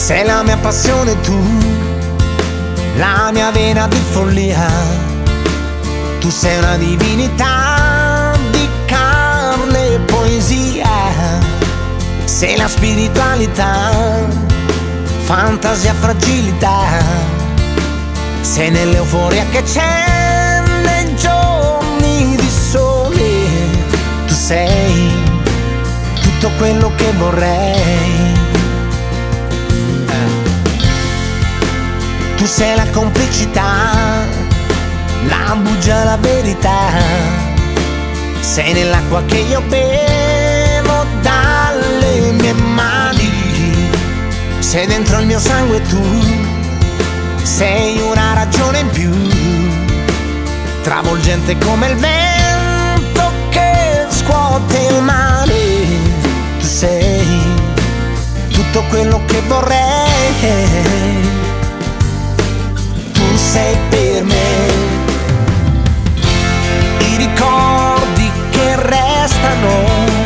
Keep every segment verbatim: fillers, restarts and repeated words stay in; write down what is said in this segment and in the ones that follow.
Sei la mia passione tu, la mia vena di follia. Tu sei una divinità di carne e poesia. Sei la spiritualità, fantasia, fragilità. Sei nell'euforia che c'è nei giorni di sole. Tu sei tutto quello che vorrei. Tu sei la complicità, la bugia, la verità. Sei nell'acqua che io bevo dalle mie mani. Sei dentro il mio sangue tu, sei una ragione in più, travolgente come il vento che scuote il mare. Tu sei tutto quello che vorrei. Tu sei per me i ricordi che restano.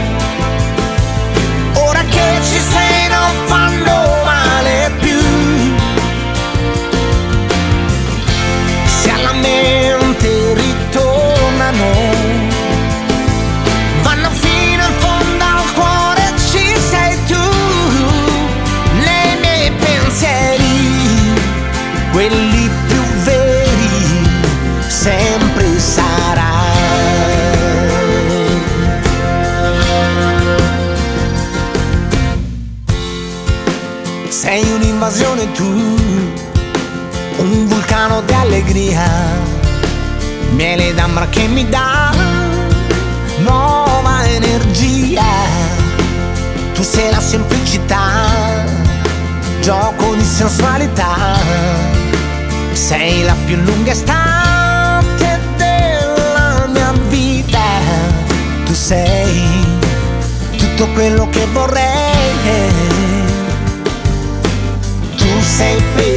Ora che ci sei non fanno male più. Se alla mente ritornano, vanno fino in fondo al cuore. Ci sei tu nei miei pensieri, quelli più veri, sempre sarai. Sei un'invasione tu, un vulcano di allegria, miele d'ambra che mi dà nuova energia. Tu sei la semplicità, gioco di sensualità. Sei la più lunga estate della mia vita. Tu sei tutto quello che vorrei. Tu sei per